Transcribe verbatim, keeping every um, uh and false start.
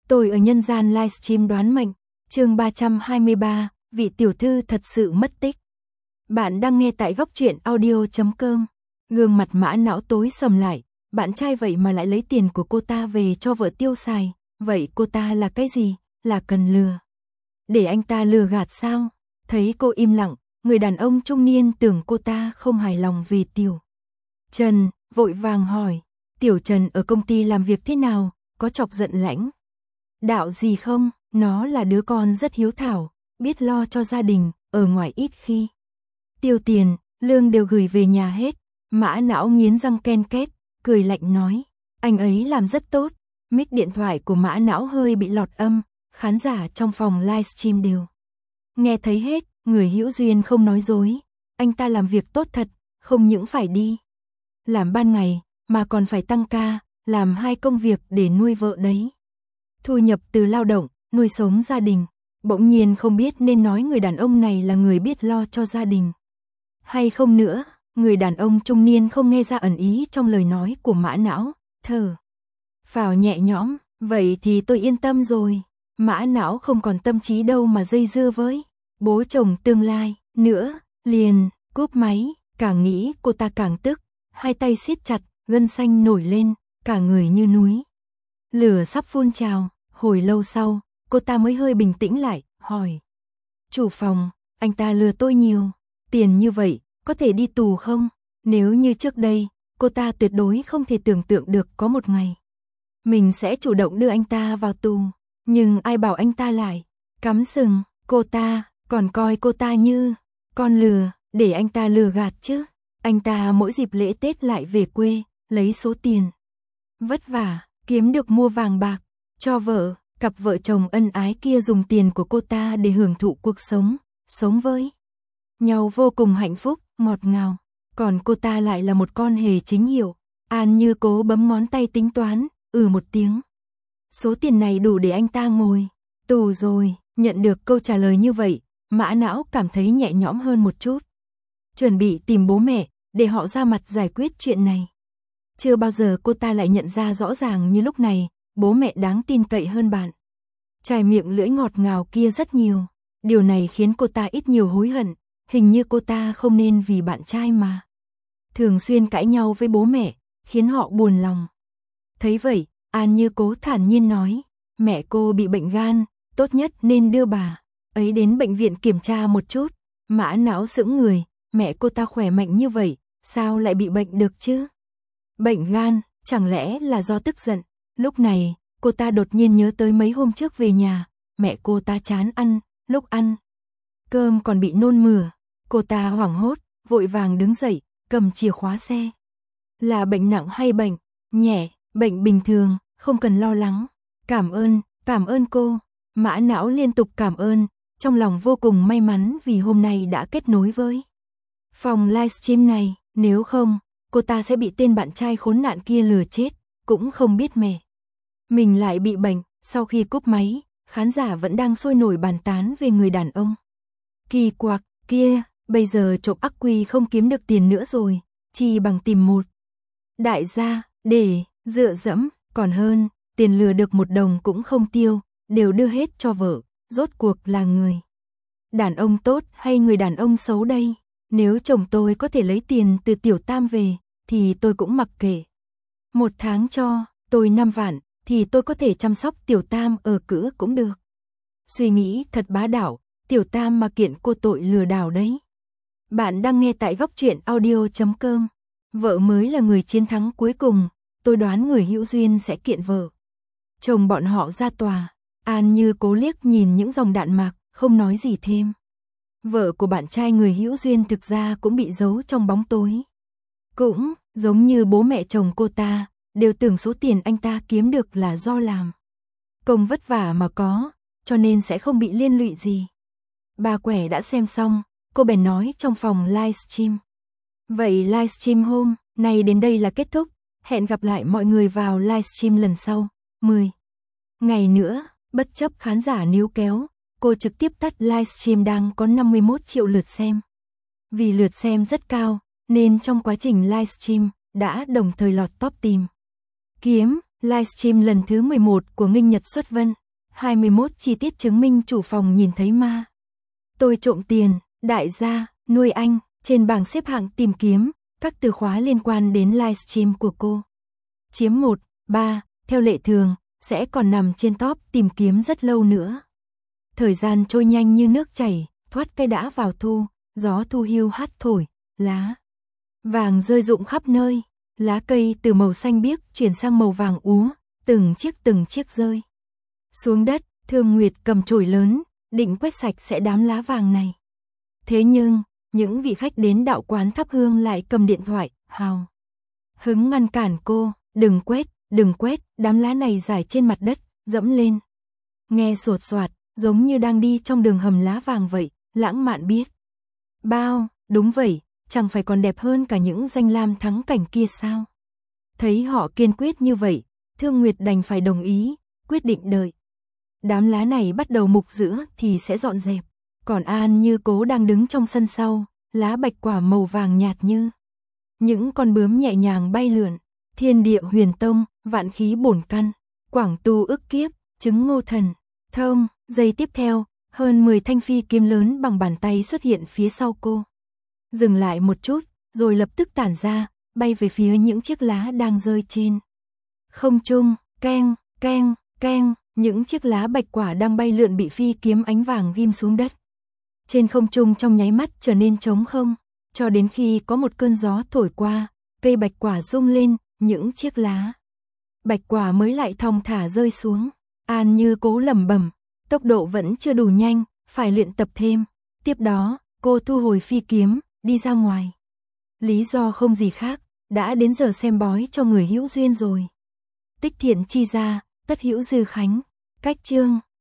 Tôi ở nhân gian livestream đoán mệnh, chương ba trăm hai mươi ba, vị tiểu thư thật sự mất tích. Bạn đang nghe tại góc truyện audio chấm com. Gương mặt Mã Não tối sầm lại, bạn trai vậy mà lại lấy tiền của cô ta về cho vợ tiêu xài, vậy cô ta là cái gì, là cần lừa. Để anh ta lừa gạt sao? Thấy cô im lặng, người đàn ông trung niên tưởng cô ta không hài lòng vì Tiểu Trần, vội vàng hỏi, Tiểu Trần ở công ty làm việc thế nào, có chọc giận lãnh đạo gì không? Nó là đứa con rất hiếu thảo, biết lo cho gia đình, ở ngoài ít khi tiêu tiền, lương đều gửi về nhà hết. Mã Não nghiến răng ken két, cười lạnh nói, anh ấy làm rất tốt. Mic điện thoại của Mã Não hơi bị lọt âm, khán giả trong phòng livestream đều nghe thấy hết. Người hữu duyên không nói dối, anh ta làm việc tốt thật, không những phải đi làm ban ngày, mà còn phải tăng ca, làm hai công việc để nuôi vợ đấy. Thu nhập từ lao động, nuôi sống gia đình. Bỗng nhiên không biết nên nói người đàn ông này là người biết lo cho gia đình hay không nữa. Người đàn ông trung niên không nghe ra ẩn ý trong lời nói của Mã Não, thở phào nhẹ nhõm, vậy thì tôi yên tâm rồi. Mã Não không còn tâm trí đâu mà dây dưa với bố chồng tương lai nữa, liền cúp máy. Càng nghĩ cô ta càng tức, hai tay siết chặt, gân xanh nổi lên, cả người như núi lửa sắp phun trào. Hồi lâu sau, cô ta mới hơi bình tĩnh lại, hỏi, chủ phòng, anh ta lừa tôi nhiều tiền như vậy, có thể đi tù không? Nếu như trước đây, cô ta tuyệt đối không thể tưởng tượng được có một ngày mình sẽ chủ động đưa anh ta vào tù, nhưng ai bảo anh ta lại cắm sừng cô ta, còn coi cô ta như con lừa, để anh ta lừa gạt chứ. Anh ta mỗi dịp lễ Tết lại về quê, lấy số tiền vất vả kiếm được mua vàng bạc cho vợ. Cặp vợ chồng ân ái kia dùng tiền của cô ta để hưởng thụ cuộc sống, sống với nhau vô cùng hạnh phúc, ngọt ngào. Còn cô ta lại là một con hề chính hiệu. An Như cố bấm ngón tay tính toán, ừ một tiếng. Số tiền này đủ để anh ta ngồi tù rồi. Nhận được câu trả lời như vậy, Mã Não cảm thấy nhẹ nhõm hơn một chút. Chuẩn bị tìm bố mẹ, để họ ra mặt giải quyết chuyện này. Chưa bao giờ cô ta lại nhận ra rõ ràng như lúc này, bố mẹ đáng tin cậy hơn bạn trai miệng lưỡi ngọt ngào kia rất nhiều. Điều này khiến cô ta ít nhiều hối hận, hình như cô ta không nên vì bạn trai mà thường xuyên cãi nhau với bố mẹ, khiến họ buồn lòng. Thấy vậy, An Như cố thản nhiên nói, mẹ cô bị bệnh gan, tốt nhất nên đưa bà ấy đến bệnh viện kiểm tra một chút. Mã Não sững người, mẹ cô ta khỏe mạnh như vậy, sao lại bị bệnh được chứ? Bệnh gan, chẳng lẽ là do tức giận? Lúc này, cô ta đột nhiên nhớ tới mấy hôm trước về nhà, mẹ cô ta chán ăn, lúc ăn cơm còn bị nôn mửa. Cô ta hoảng hốt, vội vàng đứng dậy, cầm chìa khóa xe. Là bệnh nặng hay bệnh nhẹ? Bệnh bình thường, không cần lo lắng. Cảm ơn, cảm ơn cô. Mã Não liên tục cảm ơn, trong lòng vô cùng may mắn vì hôm nay đã kết nối với phòng livestream này. Nếu không, cô ta sẽ bị tên bạn trai khốn nạn kia lừa chết, cũng không biết mẹ mình lại bị bệnh. Sau khi cúp máy, khán giả vẫn đang sôi nổi bàn tán về người đàn ông kỳ quặc kia. Bây giờ trộm ắc quy không kiếm được tiền nữa rồi, chỉ bằng tìm một đại gia để dựa dẫm, còn hơn tiền lừa được một đồng cũng không tiêu, đều đưa hết cho vợ. Rốt cuộc là người đàn ông tốt hay người đàn ông xấu đây? Nếu chồng tôi có thể lấy tiền từ Tiểu Tam về, thì tôi cũng mặc kệ. Một tháng cho tôi năm vạn, thì tôi có thể chăm sóc Tiểu Tam ở cữ cũng được. Suy nghĩ thật bá đạo, Tiểu Tam mà kiện cô tội lừa đảo đấy. Bạn đang nghe tại góc truyện audio chấm com. Vợ mới là người chiến thắng cuối cùng, tôi đoán người hữu duyên sẽ kiện vợ chồng bọn họ ra tòa. An Như cố liếc nhìn những dòng đạn mạc, không nói gì thêm. Vợ của bạn trai người hữu duyên thực ra cũng bị giấu trong bóng tối. Cũng giống như bố mẹ chồng cô ta, đều tưởng số tiền anh ta kiếm được là do làm công vất vả mà có, cho nên sẽ không bị liên lụy gì. Bà Quẻ đã xem xong, cô bèn nói trong phòng livestream. Vậy livestream hôm nay đến đây là kết thúc, hẹn gặp lại mọi người vào livestream lần sau. mười ngày nữa, bất chấp khán giả níu kéo, cô trực tiếp tắt livestream đang có năm mươi mốt triệu lượt xem. Vì lượt xem rất cao, nên trong quá trình livestream đã đồng thời lọt top tìm kiếm Livestream lần thứ mười một của Nghinh Nhật Xuất Vân. hai mươi mốt chi tiết chứng minh chủ phòng nhìn thấy ma. Tôi trộm tiền, đại gia, nuôi anh, trên bảng xếp hạng tìm kiếm, các từ khóa liên quan đến livestream của cô. Chiếm một, ba, theo lệ thường, sẽ còn nằm trên top tìm kiếm rất lâu nữa. Thời gian trôi nhanh như nước chảy, thoát cây đã vào thu, gió thu hiu hắt thổi, lá vàng rơi rụng khắp nơi, lá cây từ màu xanh biếc chuyển sang màu vàng úa, từng chiếc từng chiếc rơi xuống đất. Thương Nguyệt cầm chổi lớn, định quét sạch sẽ đám lá vàng này. Thế nhưng, những vị khách đến đạo quán thắp hương lại cầm điện thoại, hào hứng ngăn cản cô, đừng quét, đừng quét, đám lá này rải trên mặt đất, dẫm lên. Nghe sột soạt, giống như đang đi trong đường hầm lá vàng vậy, lãng mạn biết bao, đúng vậy, chẳng phải còn đẹp hơn cả những danh lam thắng cảnh kia sao? Thấy họ kiên quyết như vậy, Thương Nguyệt đành phải đồng ý, quyết định đợi đám lá này bắt đầu mục rữa thì sẽ dọn dẹp. Còn An Như Cố đang đứng trong sân sau, lá bạch quả màu vàng nhạt như những con bướm nhẹ nhàng bay lượn. Thiên địa huyền tông, vạn khí bổn căn, quảng tu ức kiếp, chứng ngô thần, thông. Giây tiếp theo, hơn mười thanh phi kiếm lớn bằng bàn tay xuất hiện phía sau cô. Dừng lại một chút, rồi lập tức tản ra, bay về phía những chiếc lá đang rơi trên không trung. Keng, keng, keng, những chiếc lá bạch quả đang bay lượn bị phi kiếm ánh vàng ghim xuống đất. Trên không trung trong nháy mắt trở nên trống không, cho đến khi có một cơn gió thổi qua, cây bạch quả rung lên, những chiếc lá bạch quả mới lại thong thả rơi xuống. An Như Cố lẩm bẩm, tốc độ vẫn chưa đủ nhanh, phải luyện tập thêm. Tiếp đó, cô thu hồi phi kiếm, đi ra ngoài. Lý do không gì khác, đã đến giờ xem bói cho người hữu duyên rồi. Tích thiện chi ra, tất hữu dư khánh. Cách chương